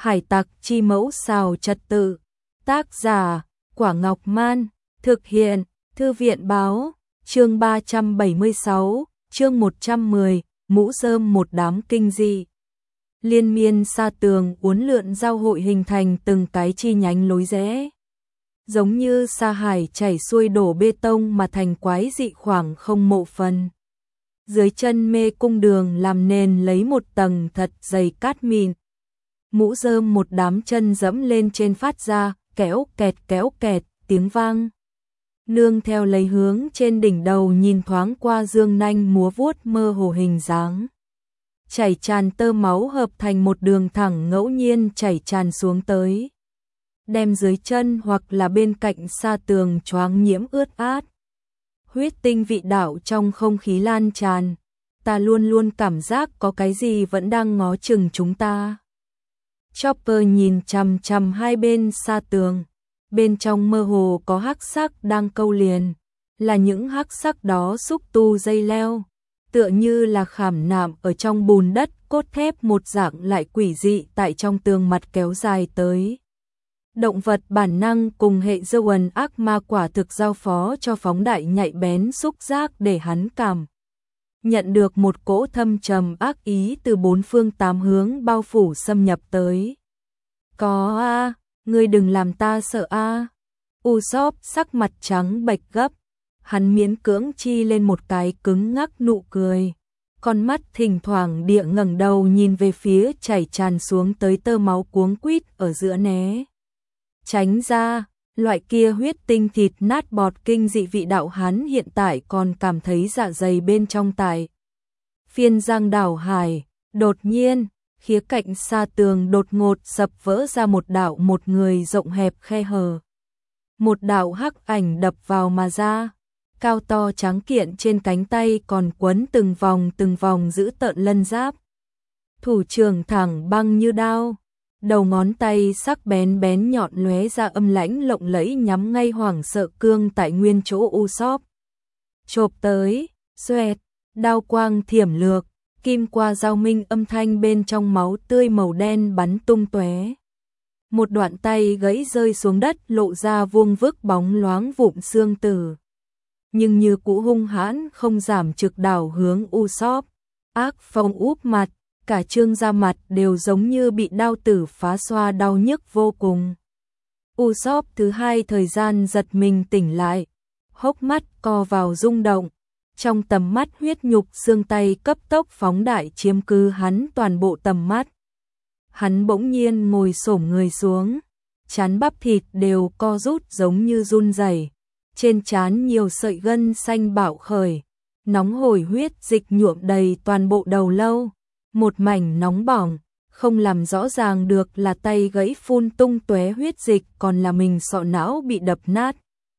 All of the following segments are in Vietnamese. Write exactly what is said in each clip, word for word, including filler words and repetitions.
Hải tặc chi mẫu xào trật tự. Tác giả, Quả Ngọc Man. Thực hiện, Thư viện báo. Chương ba trăm bảy mươi sáu, chương một trăm mười, mũ rơm một đám kinh dị. Liên miên sa tường uốn lượn giao hội hình thành từng cái chi nhánh lối rẽ. Giống như sa hải chảy xuôi đổ bê tông mà thành quái dị khoảng không mộ phần. Dưới chân mê cung đường làm nền lấy một tầng thật dày cát mịn. Mũ rơm một đám chân dẫm lên trên phát ra, kéo kẹt kéo kẹt, tiếng vang. Nương theo lấy hướng trên đỉnh đầu nhìn thoáng qua dương nanh múa vuốt mơ hồ hình dáng. Chảy tràn tơ máu hợp thành một đường thẳng ngẫu nhiên chảy tràn xuống tới. Đem dưới chân hoặc là bên cạnh sa tường choáng nhiễm ướt át. Huyết tinh vị đạo trong không khí lan tràn. Ta luôn luôn cảm giác có cái gì vẫn đang ngó chừng chúng ta. Chopper nhìn chằm chằm hai bên sa tường. Bên trong mơ hồ có hắc sắc đang câu liền. Là những hắc sắc đó xúc tu dây leo. Tựa như là khảm nạm ở trong bùn đất cốt thép một dạng lại quỷ dị tại trong tường mặt kéo dài tới. Động vật bản năng cùng hệ Zoan ác ma quả thực giao phó cho phóng đại nhạy bén xúc giác để hắn cảm nhận được một cỗ thâm trầm ác ý từ bốn phương tám hướng bao phủ xâm nhập tới. Có a, ngươi đừng làm ta sợ a. Usopp sắc mặt trắng bệch gấp, hắn miễn cưỡng chi lên một cái cứng ngắc nụ cười, con mắt thỉnh thoảng địa ngẩng đầu nhìn về phía chảy tràn xuống tới tơ máu cuống quýt ở giữa né. Tránh ra, loại kia huyết tinh thịt nát bọt kinh dị vị đạo hắn hiện tại còn cảm thấy dạ dày bên trong tại. Phiên giang đảo hải, đột nhiên, khía cạnh sa tường đột ngột sập vỡ ra một đạo một người rộng hẹp khe hở. Một đạo hắc ảnh đập vào mà ra, cao to trắng kiện trên cánh tay còn quấn từng vòng từng vòng giữ tợn lân giáp. Thủ trưởng thẳng băng như đao. Đầu ngón tay sắc bén bén nhọn lóe ra âm lãnh lộng lẫy nhắm ngay hoảng sợ cương tại nguyên chỗ Usopp. Chộp tới, xoẹt, đao quang thiểm lược, kim qua dao minh âm thanh bên trong máu tươi màu đen bắn tung tóe. Một đoạn tay gãy rơi xuống đất lộ ra vuông vức bóng loáng vụn xương tử. Nhưng như cũ hung hãn không giảm trực đảo hướng Usopp, ác phong úp mặt. Cả trương da mặt đều giống như bị đao tử phá xoa đau nhức vô cùng. Usopp thứ hai thời gian giật mình tỉnh lại, hốc mắt co vào rung động, trong tầm mắt huyết nhục xương tay cấp tốc phóng đại chiếm cứ hắn toàn bộ tầm mắt. Hắn bỗng nhiên ngồi xổm người xuống, trán bắp thịt đều co rút giống như run rẩy, trên trán nhiều sợi gân xanh bạo khởi, nóng hổi huyết dịch nhuộm đầy toàn bộ đầu lâu. Một mảnh nóng bỏng, không làm rõ ràng được là tay gãy phun tung tóe huyết dịch còn là mình sọ não bị đập nát.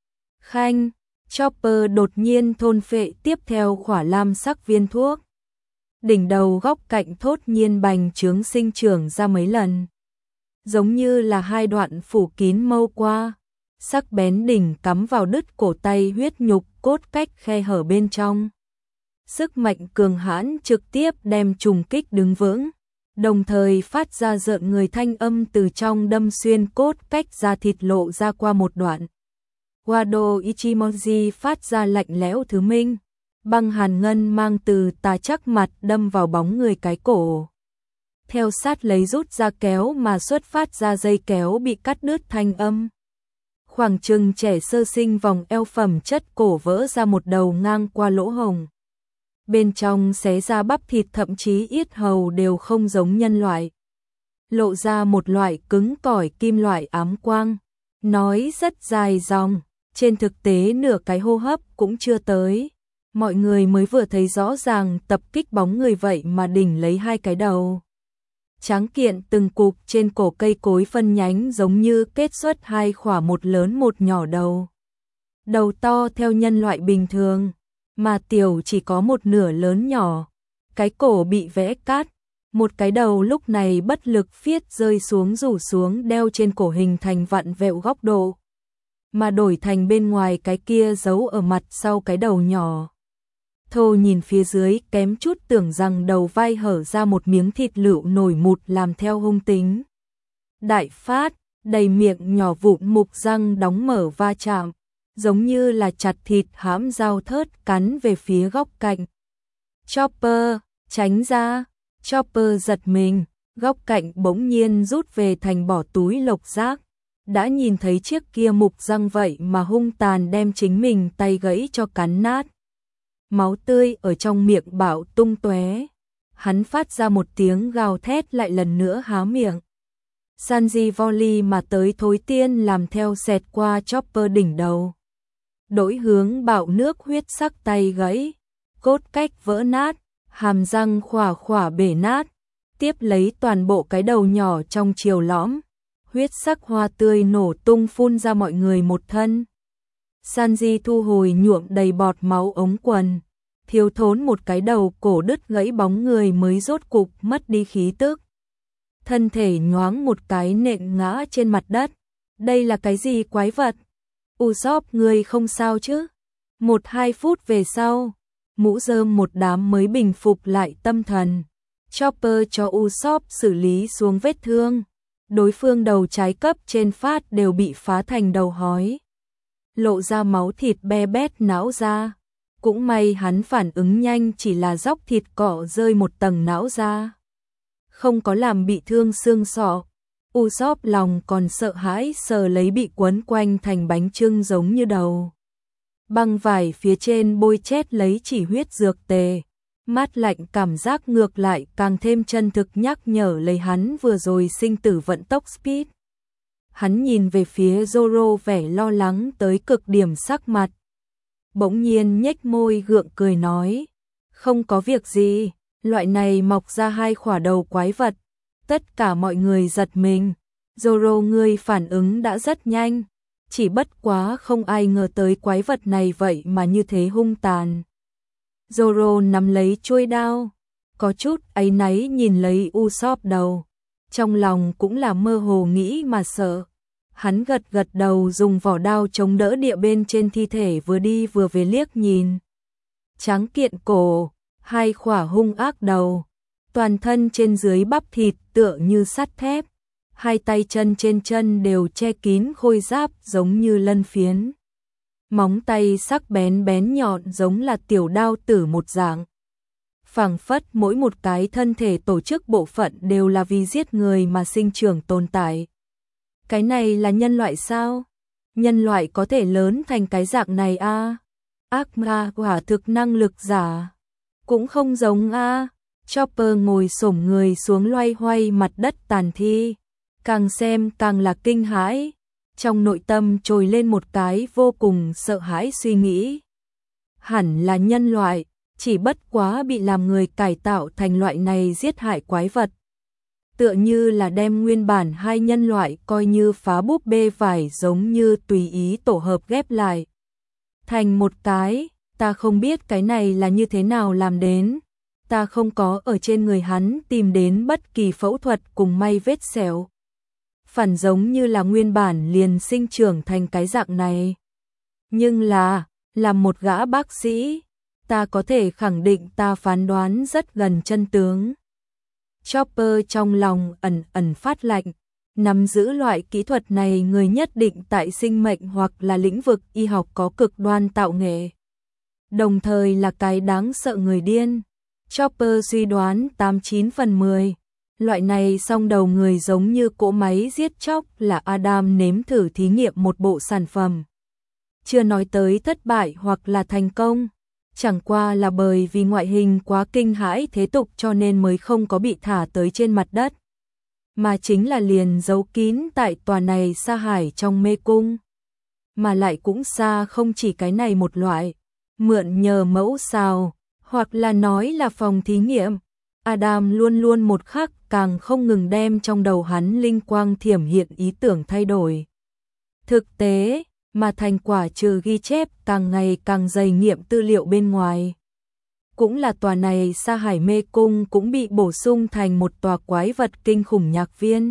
Khanh, Chopper đột nhiên thôn phệ tiếp theo khỏa lam sắc viên thuốc. Đỉnh đầu góc cạnh thốt nhiên bành trướng sinh trưởng ra mấy lần. Giống như là hai đoạn phủ kín mâu qua. Sắc bén đỉnh cắm vào đứt cổ tay huyết nhục cốt cách khe hở bên trong. Sức mạnh cường hãn trực tiếp đem trùng kích đứng vững, đồng thời phát ra rợn người thanh âm từ trong đâm xuyên cốt cách da thịt lộ ra qua một đoạn. Wado Ichimonji phát ra lạnh lẽo thứ minh, băng hàn ngân mang từ tà chắc mặt đâm vào bóng người cái cổ. Theo sát lấy rút ra kéo mà xuất phát ra dây kéo bị cắt đứt thanh âm. Khoảng chừng trẻ sơ sinh vòng eo phẩm chất cổ vỡ ra một đầu ngang qua lỗ hồng. Bên trong xé ra bắp thịt thậm chí yết hầu đều không giống nhân loại. Lộ ra một loại cứng cỏi kim loại ám quang. Nói rất dài dòng, trên thực tế nửa cái hô hấp cũng chưa tới. Mọi người mới vừa thấy rõ ràng tập kích bóng người vậy mà đỉnh lấy hai cái đầu. Tráng kiện từng cục trên cổ cây cối phân nhánh giống như kết xuất hai khỏa một lớn một nhỏ đầu. Đầu to theo nhân loại bình thường. Mà tiểu chỉ có một nửa lớn nhỏ, cái cổ bị vẽ cát, một cái đầu lúc này bất lực phiết rơi xuống rủ xuống đeo trên cổ hình thành vặn vẹo góc độ, mà đổi thành bên ngoài cái kia giấu ở mặt sau cái đầu nhỏ. Thô nhìn phía dưới kém chút tưởng rằng đầu vai hở ra một miếng thịt lựu nổi mụt làm theo hung tính. đại phát, đầy miệng nhỏ vụn mục răng đóng mở va chạm, giống như là chặt thịt hãm dao thớt cắn về phía góc cạnh. Chopper, tránh ra, Chopper giật mình, góc cạnh bỗng nhiên rút về thành bỏ túi lộc giác. Đã nhìn thấy chiếc kia mục răng vậy mà hung tàn đem chính mình tay gãy cho cắn nát. Máu tươi ở trong miệng bạo tung tóe. Hắn phát ra một tiếng gào thét lại lần nữa há miệng. Sanji volley mà tới thối tiên làm theo xẹt qua Chopper đỉnh đầu. Đổi hướng bạo nước huyết sắc tay gãy, cốt cách vỡ nát, hàm răng khỏa khỏa bể nát, tiếp lấy toàn bộ cái đầu nhỏ trong chiều lõm. Huyết sắc hoa tươi nổ tung phun ra mọi người một thân. Sanji thu hồi nhuộm đầy bọt máu ống quần, thiếu thốn một cái đầu cổ đứt gãy bóng người mới rốt cục mất đi khí tức. Thân thể nhoáng một cái nện ngã trên mặt đất. Đây là cái gì quái vật? Usopp người không sao chứ? Một hai phút về sau, mũ rơm một đám mới bình phục lại tâm thần. Chopper cho Usopp xử lý xuống vết thương. Đối phương đầu trái cấp trên phát đều bị phá thành đầu hói, lộ ra máu thịt be bét não ra. Cũng may hắn phản ứng nhanh, chỉ là dóc thịt cỏ rơi một tầng não ra, không có làm bị thương xương sọ. Usopp lòng còn sợ hãi sờ lấy bị quấn quanh thành bánh chưng giống như đầu băng vải phía trên bôi chét lấy chỉ huyết dược tề. Mát lạnh cảm giác ngược lại càng thêm chân thực nhắc nhở lấy hắn vừa rồi sinh tử vận tốc speed. Hắn nhìn về phía Zoro vẻ lo lắng tới cực điểm sắc mặt. Bỗng nhiên nhếch môi gượng cười nói, không có việc gì, loại này mọc ra hai khỏa đầu quái vật. Tất cả mọi người giật mình. Zoro ngươi phản ứng đã rất nhanh, chỉ bất quá không ai ngờ tới quái vật này vậy mà như thế hung tàn. Zoro nắm lấy chuôi đao, có chút áy náy nhìn lấy Usopp đầu, trong lòng cũng là mơ hồ nghĩ mà sợ. Hắn gật gật đầu dùng vỏ đao chống đỡ địa bên trên thi thể vừa đi vừa về liếc nhìn. Tráng kiện cổ, hai khỏa hung ác đầu, toàn thân trên dưới bắp thịt tựa như sắt thép, hai tay chân trên chân đều che kín khôi giáp giống như lân phiến. Móng tay sắc bén bén nhọn giống là tiểu đao tử một dạng. Phảng phất mỗi một cái thân thể tổ chức bộ phận đều là vì giết người mà sinh trưởng tồn tại. Cái này là nhân loại sao? Nhân loại có thể lớn thành cái dạng này a? À? Ác ma quả thực năng lực giả. Cũng không giống a. À? Chopper ngồi xổm người xuống loay hoay mặt đất tàn thi. Càng xem càng là kinh hãi. Trong nội tâm trồi lên một cái vô cùng sợ hãi suy nghĩ. Hẳn là nhân loại, chỉ bất quá bị làm người cải tạo thành loại này giết hại quái vật. Tựa như là đem nguyên bản hai nhân loại coi như phá búp bê vải giống như tùy ý tổ hợp ghép lại thành một cái. Ta không biết cái này là như thế nào làm đến. Ta không có ở trên người hắn tìm đến bất kỳ phẫu thuật cùng may vết sẹo. Phản giống như là nguyên bản liền sinh trưởng thành cái dạng này. Nhưng là, là một gã bác sĩ, ta có thể khẳng định ta phán đoán rất gần chân tướng. Chopper trong lòng ẩn ẩn phát lạnh, nắm giữ loại kỹ thuật này người nhất định tại sinh mệnh hoặc là lĩnh vực y học có cực đoan tạo nghệ. Đồng thời là cái đáng sợ người điên. Chopper suy đoán tám chín phần mười. Loại này song đầu người giống như cỗ máy giết chóc là Adam nếm thử thí nghiệm một bộ sản phẩm. Chưa nói tới thất bại hoặc là thành công, chẳng qua là bởi vì ngoại hình quá kinh hãi thế tục cho nên mới không có bị thả tới trên mặt đất. Mà chính là liền giấu kín tại tòa này sa hải trong mê cung. Mà lại cũng xa không chỉ cái này một loại, mượn nhờ mẫu sao, hoặc là nói là phòng thí nghiệm. Adam luôn luôn một khắc càng không ngừng đem trong đầu hắn linh quang thiểm hiện ý tưởng thay đổi. Thực tế, mà thành quả trừ ghi chép càng ngày càng dày nghiệm tư liệu bên ngoài. Cũng là tòa này sa hải mê cung cũng bị bổ sung thành một tòa quái vật kinh khủng nhạc viên.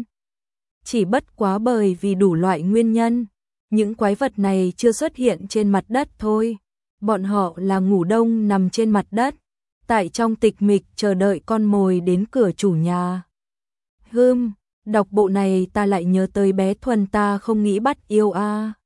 Chỉ bất quá bởi vì đủ loại nguyên nhân, những quái vật này chưa xuất hiện trên mặt đất thôi. Bọn họ là ngủ đông nằm trên mặt đất, tại trong tịch mịch chờ đợi con mồi đến cửa chủ nhà. Hừm, Đọc bộ này ta lại nhớ tới bé Thuần ta không nghĩ bắt yêu a.